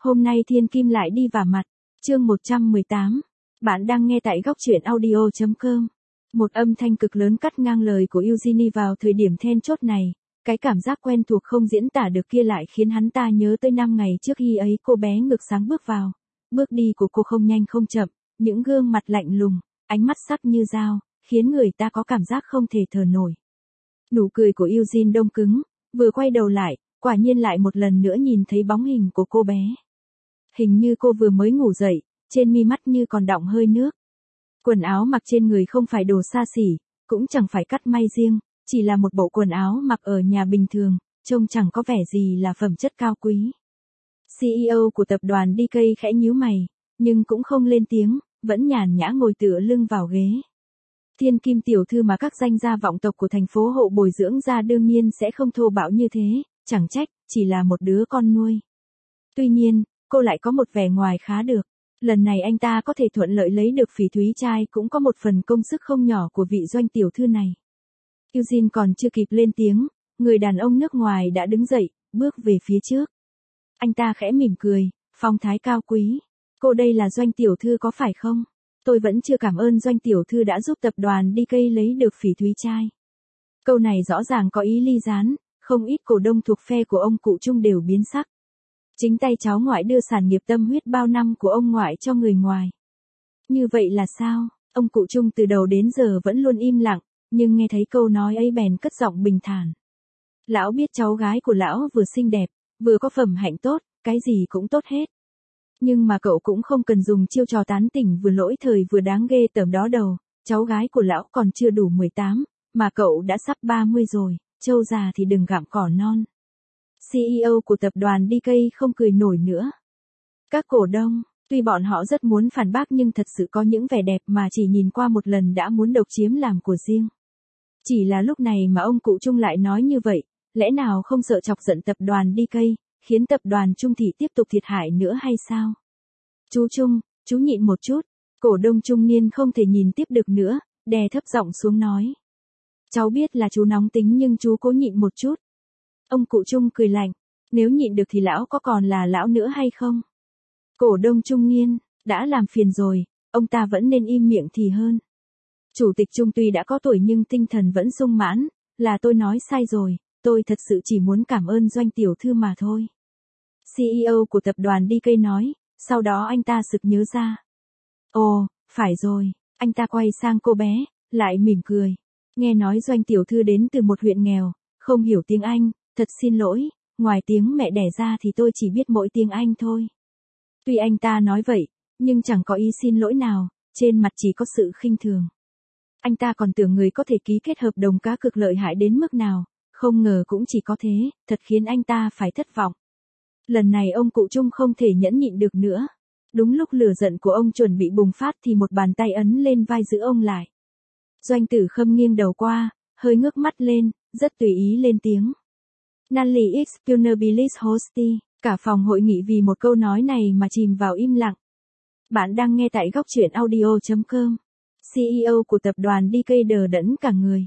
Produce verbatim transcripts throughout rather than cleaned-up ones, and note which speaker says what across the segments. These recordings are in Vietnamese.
Speaker 1: Hôm nay thiên kim lại đi vả mặt. Chương một trăm mười tám. Bạn đang nghe tại góc truyện audio chấm com. Một âm thanh cực lớn cắt ngang lời của Eugenie vào thời điểm then chốt này. Cái cảm giác quen thuộc không diễn tả được kia lại khiến hắn ta nhớ tới năm ngày trước khi ấy cô bé ngực sáng bước vào. Bước đi của cô không nhanh không chậm, những gương mặt lạnh lùng, ánh mắt sắc như dao, khiến người ta có cảm giác không thể thở nổi. Nụ cười của Eugene đông cứng, vừa quay đầu lại, quả nhiên lại một lần nữa nhìn thấy bóng hình của cô bé. Hình như cô vừa mới ngủ dậy, trên mi mắt như còn đọng hơi nước. Quần áo mặc trên người không phải đồ xa xỉ, cũng chẳng phải cắt may riêng, chỉ là một bộ quần áo mặc ở nhà bình thường, trông chẳng có vẻ gì là phẩm chất cao quý. xê e ô của tập đoàn đê ca khẽ nhíu mày, nhưng cũng không lên tiếng, vẫn nhàn nhã ngồi tựa lưng vào ghế. Thiên kim tiểu thư mà các danh gia vọng tộc của thành phố hộ bồi dưỡng ra đương nhiên sẽ không thô bạo như thế, chẳng trách, chỉ là một đứa con nuôi. Tuy nhiên, cô lại có một vẻ ngoài khá được. Lần này anh ta có thể thuận lợi lấy được phỉ thúy trai cũng có một phần công sức không nhỏ của vị doanh tiểu thư này. Eugene còn chưa kịp lên tiếng, người đàn ông nước ngoài đã đứng dậy, bước về phía trước. Anh ta khẽ mỉm cười, phong thái cao quý. Cô đây là doanh tiểu thư có phải không? Tôi vẫn chưa cảm ơn doanh tiểu thư đã giúp tập đoàn đê ca lấy được phỉ thúy trai. Câu này rõ ràng có ý ly gián, không ít cổ đông thuộc phe của ông cụ Trung đều biến sắc. Chính tay cháu ngoại đưa sản nghiệp tâm huyết bao năm của ông ngoại cho người ngoài. Như vậy là sao? Ông cụ Trung từ đầu đến giờ vẫn luôn im lặng, nhưng nghe thấy câu nói ấy bèn cất giọng bình thản. Lão biết cháu gái của lão vừa xinh đẹp, vừa có phẩm hạnh tốt, cái gì cũng tốt hết. Nhưng mà cậu cũng không cần dùng chiêu trò tán tỉnh vừa lỗi thời vừa đáng ghê tởm đó đâu, cháu gái của lão còn chưa đủ mười tám, mà cậu đã sắp ba mươi rồi, trâu già thì đừng gặm cỏ non. xê e ô của tập đoàn đê ca không cười nổi nữa. Các cổ đông, tuy bọn họ rất muốn phản bác nhưng thật sự có những vẻ đẹp mà chỉ nhìn qua một lần đã muốn độc chiếm làm của riêng. Chỉ là lúc này mà ông cụ Trung lại nói như vậy, lẽ nào không sợ chọc giận tập đoàn đê ca, khiến tập đoàn Trung Thị tiếp tục thiệt hại nữa hay sao? Chú Trung, chú nhịn một chút, cổ đông trung niên không thể nhìn tiếp được nữa, đè thấp giọng xuống nói. Cháu biết là chú nóng tính nhưng chú cố nhịn một chút. Ông cụ Trung cười lạnh, nếu nhịn được thì lão có còn là lão nữa hay không? Cổ đông trung niên, đã làm phiền rồi, ông ta vẫn nên im miệng thì hơn. Chủ tịch Trung tuy đã có tuổi nhưng tinh thần vẫn sung mãn, là tôi nói sai rồi, tôi thật sự chỉ muốn cảm ơn doanh tiểu thư mà thôi. xê e ô của tập đoàn đê ca nói, sau đó anh ta sực nhớ ra. Ồ, phải rồi, anh ta quay sang cô bé, lại mỉm cười. Nghe nói doanh tiểu thư đến từ một huyện nghèo, không hiểu tiếng Anh, thật xin lỗi, ngoài tiếng mẹ đẻ ra thì tôi chỉ biết mỗi tiếng Anh thôi. Tuy anh ta nói vậy, nhưng chẳng có ý xin lỗi nào, trên mặt chỉ có sự khinh thường. Anh ta còn tưởng người có thể ký kết hợp đồng cá cược lợi hại đến mức nào, không ngờ cũng chỉ có thế, thật khiến anh ta phải thất vọng. Lần này ông cụ Trung không thể nhẫn nhịn được nữa. Đúng lúc lửa giận của ông chuẩn bị bùng phát thì một bàn tay ấn lên vai giữ ông lại. Doanh Tử Khâm nghiêng đầu qua, hơi ngước mắt lên, rất tùy ý lên tiếng. Nali expunabilis hosti, cả phòng hội nghị vì một câu nói này mà chìm vào im lặng. Bạn đang nghe tại góc truyện audio chấm com. xê e ô của tập đoàn đê ca đờ đẫn cả người.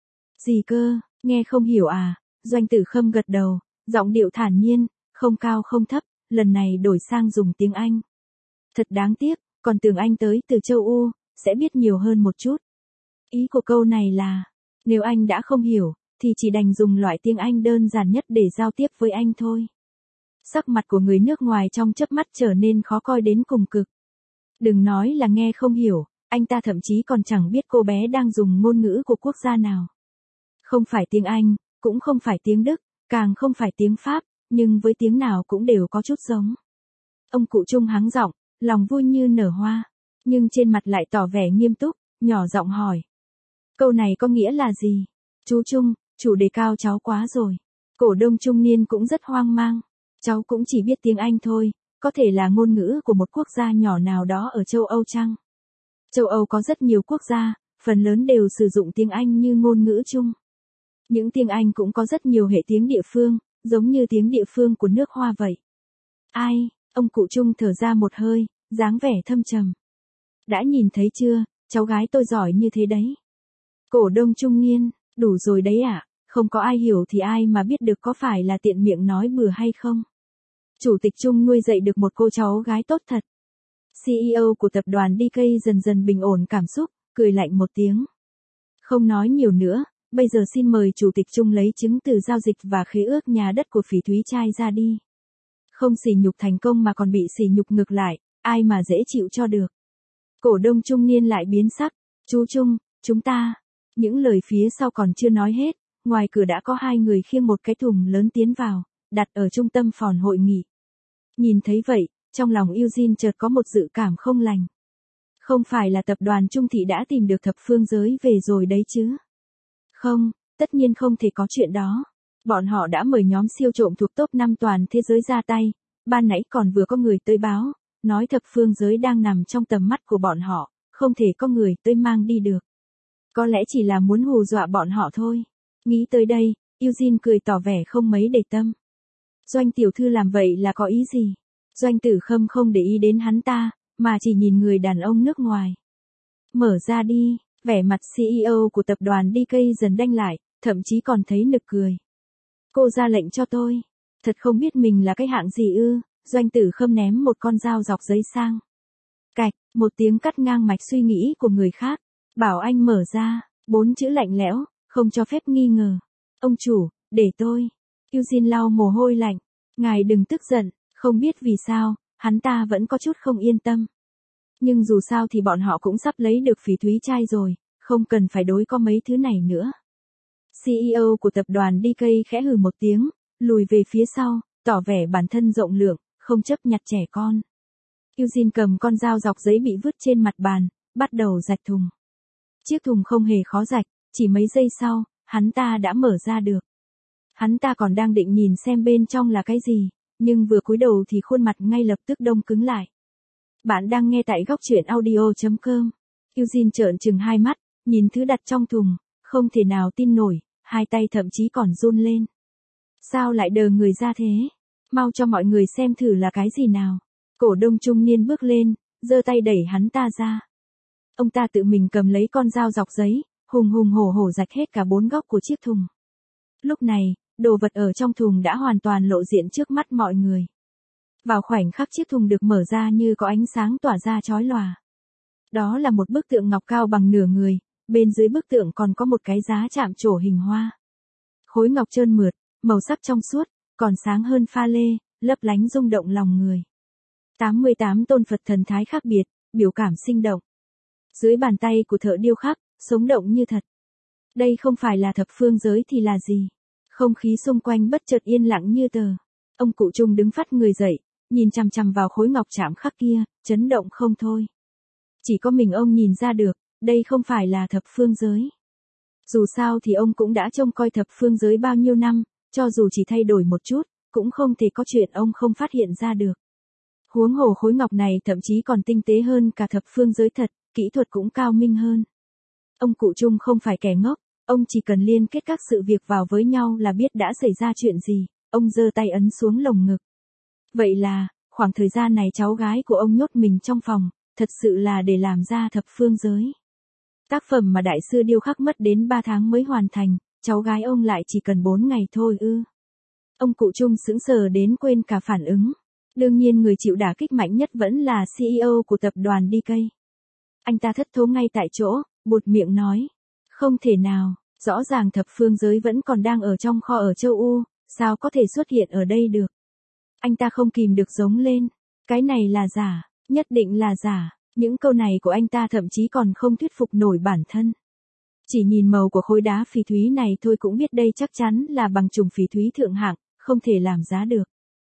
Speaker 1: Gì cơ, nghe không hiểu à? Doanh Tử Khâm gật đầu, giọng điệu thản nhiên, không cao không thấp, lần này đổi sang dùng tiếng Anh. Thật đáng tiếc, còn tưởng anh tới từ châu Âu, sẽ biết nhiều hơn một chút. Ý của câu này là, nếu anh đã không hiểu, thì chỉ đành dùng loại tiếng Anh đơn giản nhất để giao tiếp với anh thôi. Sắc mặt của người nước ngoài trong chớp mắt trở nên khó coi đến cùng cực. Đừng nói là nghe không hiểu, anh ta thậm chí còn chẳng biết cô bé đang dùng ngôn ngữ của quốc gia nào. Không phải tiếng Anh, cũng không phải tiếng Đức, càng không phải tiếng Pháp, nhưng với tiếng nào cũng đều có chút giống. Ông cụ Trung hắng giọng, lòng vui như nở hoa, nhưng trên mặt lại tỏ vẻ nghiêm túc, nhỏ giọng hỏi. Câu này có nghĩa là gì? Chú Trung, chủ đề cao cháu quá rồi. Cổ đông trung niên cũng rất hoang mang. Cháu cũng chỉ biết tiếng Anh thôi, có thể là ngôn ngữ của một quốc gia nhỏ nào đó ở châu Âu chăng? Châu Âu có rất nhiều quốc gia, phần lớn đều sử dụng tiếng Anh như ngôn ngữ chung. Những tiếng Anh cũng có rất nhiều hệ tiếng địa phương, giống như tiếng địa phương của nước Hoa vậy. Ai, ông cụ Trung thở ra một hơi, dáng vẻ thâm trầm. Đã nhìn thấy chưa, cháu gái tôi giỏi như thế đấy. Cổ đông trung niên, đủ rồi đấy ạ, à? Không có ai hiểu thì ai mà biết được có phải là tiện miệng nói bừa hay không. Chủ tịch Trung nuôi dạy được một cô cháu gái tốt thật. xê e ô của tập đoàn đê ca dần dần bình ổn cảm xúc, cười lạnh một tiếng. Không nói nhiều nữa, bây giờ xin mời Chủ tịch Trung lấy chứng từ giao dịch và khế ước nhà đất của Phỉ Thúy Trai ra đi. Không sỉ nhục thành công mà còn bị sỉ nhục ngược lại, ai mà dễ chịu cho được. Cổ đông trung niên lại biến sắc, chú Trung, chúng ta. Những lời phía sau còn chưa nói hết, ngoài cửa đã có hai người khiêng một cái thùng lớn tiến vào, đặt ở trung tâm phòng hội nghị. Nhìn thấy vậy, trong lòng Eugene chợt có một dự cảm không lành. Không phải là tập đoàn Trung Thị đã tìm được thập phương giới về rồi đấy chứ? Không, tất nhiên không thể có chuyện đó. Bọn họ đã mời nhóm siêu trộm thuộc top năm toàn thế giới ra tay, ban nãy còn vừa có người tới báo, nói thập phương giới đang nằm trong tầm mắt của bọn họ, không thể có người tới mang đi được. Có lẽ chỉ là muốn hù dọa bọn họ thôi. Nghĩ tới đây, Eugene cười tỏ vẻ không mấy để tâm. Doanh tiểu thư làm vậy là có ý gì? Doanh Tử Khâm không để ý đến hắn ta, mà chỉ nhìn người đàn ông nước ngoài. Mở ra đi, vẻ mặt xê e ô của tập đoàn đê ca dần đanh lại, thậm chí còn thấy nực cười. Cô ra lệnh cho tôi. Thật không biết mình là cái hạng gì ư? Doanh Tử Khâm ném một con dao dọc giấy sang. Cạch, một tiếng cắt ngang mạch suy nghĩ của người khác. Bảo anh mở ra, bốn chữ lạnh lẽo, không cho phép nghi ngờ. Ông chủ, để tôi. Eugene lau mồ hôi lạnh. Ngài đừng tức giận, không biết vì sao, hắn ta vẫn có chút không yên tâm. Nhưng dù sao thì bọn họ cũng sắp lấy được Phỉ Thúy Trai rồi, không cần phải đối có mấy thứ này nữa. xê e ô của tập đoàn đê ca khẽ hừ một tiếng, lùi về phía sau, tỏ vẻ bản thân rộng lượng, không chấp nhặt trẻ con. Eugene cầm con dao dọc giấy bị vứt trên mặt bàn, bắt đầu rạch thùng. Chiếc thùng không hề khó rạch, chỉ mấy giây sau, hắn ta đã mở ra được. Hắn ta còn đang định nhìn xem bên trong là cái gì, nhưng vừa cúi đầu thì khuôn mặt ngay lập tức đông cứng lại. Bạn đang nghe tại góc truyện audio chấm com. Eugene trợn trừng hai mắt, nhìn thứ đặt trong thùng, không thể nào tin nổi, hai tay thậm chí còn run lên. Sao lại đờ người ra thế? Mau cho mọi người xem thử là cái gì nào. Cổ đông trung niên bước lên, giơ tay đẩy hắn ta ra. Ông ta tự mình cầm lấy con dao dọc giấy, hùng hùng hổ hổ rạch hết cả bốn góc của chiếc thùng. Lúc này, đồ vật ở trong thùng đã hoàn toàn lộ diện trước mắt mọi người. Vào khoảnh khắc chiếc thùng được mở ra như có ánh sáng tỏa ra chói lòa. Đó là một bức tượng ngọc cao bằng nửa người, bên dưới bức tượng còn có một cái giá chạm trổ hình hoa. Khối ngọc trơn mượt, màu sắc trong suốt, còn sáng hơn pha lê, lấp lánh rung động lòng người. tám mươi tám tôn Phật thần thái khác biệt, biểu cảm sinh động. Dưới bàn tay của thợ điêu khắc, sống động như thật. Đây không phải là thập phương giới thì là gì? Không khí xung quanh bất chợt yên lặng như tờ. Ông cụ Trung đứng phắt người dậy, nhìn chằm chằm vào khối ngọc chạm khắc kia, chấn động không thôi. Chỉ có mình ông nhìn ra được, đây không phải là thập phương giới. Dù sao thì ông cũng đã trông coi thập phương giới bao nhiêu năm, cho dù chỉ thay đổi một chút, cũng không thể có chuyện ông không phát hiện ra được. Huống hồ khối ngọc này thậm chí còn tinh tế hơn cả thập phương giới thật, kỹ thuật cũng cao minh hơn. Ông cụ Trung không phải kẻ ngốc, ông chỉ cần liên kết các sự việc vào với nhau là biết đã xảy ra chuyện gì, ông giơ tay ấn xuống lồng ngực. Vậy là, khoảng thời gian này cháu gái của ông nhốt mình trong phòng, thật sự là để làm ra thập phương giới. Tác phẩm mà đại sư điêu khắc mất đến ba tháng mới hoàn thành, cháu gái ông lại chỉ cần bốn ngày thôi ư. Ông cụ Trung sững sờ đến quên cả phản ứng. Đương nhiên người chịu đả kích mạnh nhất vẫn là xê e ô của tập đoàn đê ca. Anh ta thất thố ngay tại chỗ, buột miệng nói. Không thể nào, rõ ràng thập phương giới vẫn còn đang ở trong kho ở châu U, sao có thể xuất hiện ở đây được. Anh ta không kìm được giống lên. Cái này là giả, nhất định là giả. Những câu này của anh ta thậm chí còn không thuyết phục nổi bản thân. Chỉ nhìn màu của khối đá phỉ thúy này thôi cũng biết đây chắc chắn là bằng chủng phỉ thúy thượng hạng, không thể làm giá được.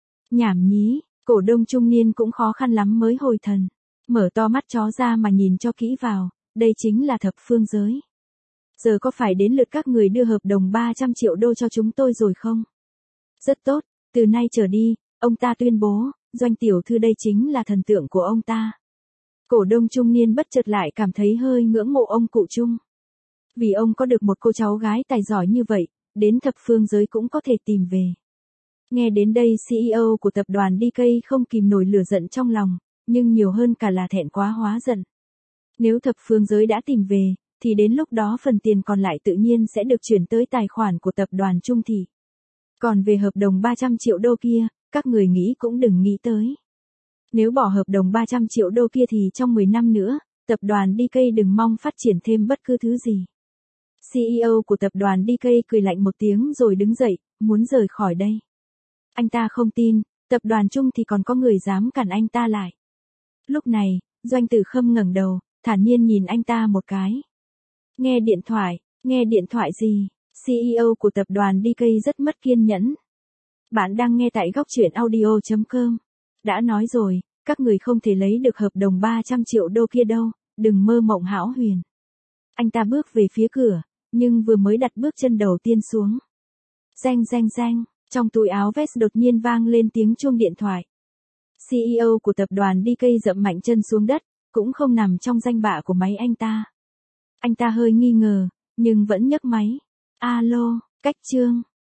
Speaker 1: Nhảm nhí, cổ đông trung niên cũng khó khăn lắm mới hồi thần. Mở to mắt chó ra mà nhìn cho kỹ vào, đây chính là thập phương giới. Giờ có phải đến lượt các người đưa hợp đồng ba trăm triệu đô cho chúng tôi rồi không? Rất tốt, từ nay trở đi, ông ta tuyên bố, Doanh tiểu thư đây chính là thần tượng của ông ta. Cổ đông trung niên bất chợt lại cảm thấy hơi ngưỡng mộ ông cụ Trung. Vì ông có được một cô cháu gái tài giỏi như vậy, đến thập phương giới cũng có thể tìm về. Nghe đến đây xê e ô của tập đoàn đê ca không kìm nổi lửa giận trong lòng, nhưng nhiều hơn cả là thẹn quá hóa giận. Nếu thập phương giới đã tìm về, thì đến lúc đó phần tiền còn lại tự nhiên sẽ được chuyển tới tài khoản của tập đoàn Trung Thị. Còn về hợp đồng ba trăm triệu đô kia, các người nghĩ cũng đừng nghĩ tới. Nếu bỏ hợp đồng ba trăm triệu đô kia thì trong mười năm nữa, tập đoàn đê ca đừng mong phát triển thêm bất cứ thứ gì. xê e ô của tập đoàn đê ca cười lạnh một tiếng rồi đứng dậy, muốn rời khỏi đây. Anh ta không tin, tập đoàn chung thì còn có người dám cản anh ta lại. Lúc này, Doanh Tử Khâm ngẩng đầu, thản nhiên nhìn anh ta một cái. Nghe điện thoại, nghe điện thoại gì? xê e ô của tập đoàn đê ca rất mất kiên nhẫn. Bạn đang nghe tại góc truyện audio chấm com. Đã nói rồi, các người không thể lấy được hợp đồng ba trăm triệu đô kia đâu, đừng mơ mộng hão huyền. Anh ta bước về phía cửa, nhưng vừa mới đặt bước chân đầu tiên xuống. Reng reng reng, trong túi áo vest đột nhiên vang lên tiếng chuông điện thoại. xê e ô của tập đoàn đê ca dậm mạnh chân xuống đất, cũng không nằm trong danh bạ của máy anh ta. Anh ta hơi nghi ngờ, nhưng vẫn nhấc máy. Alo, Cách Trương,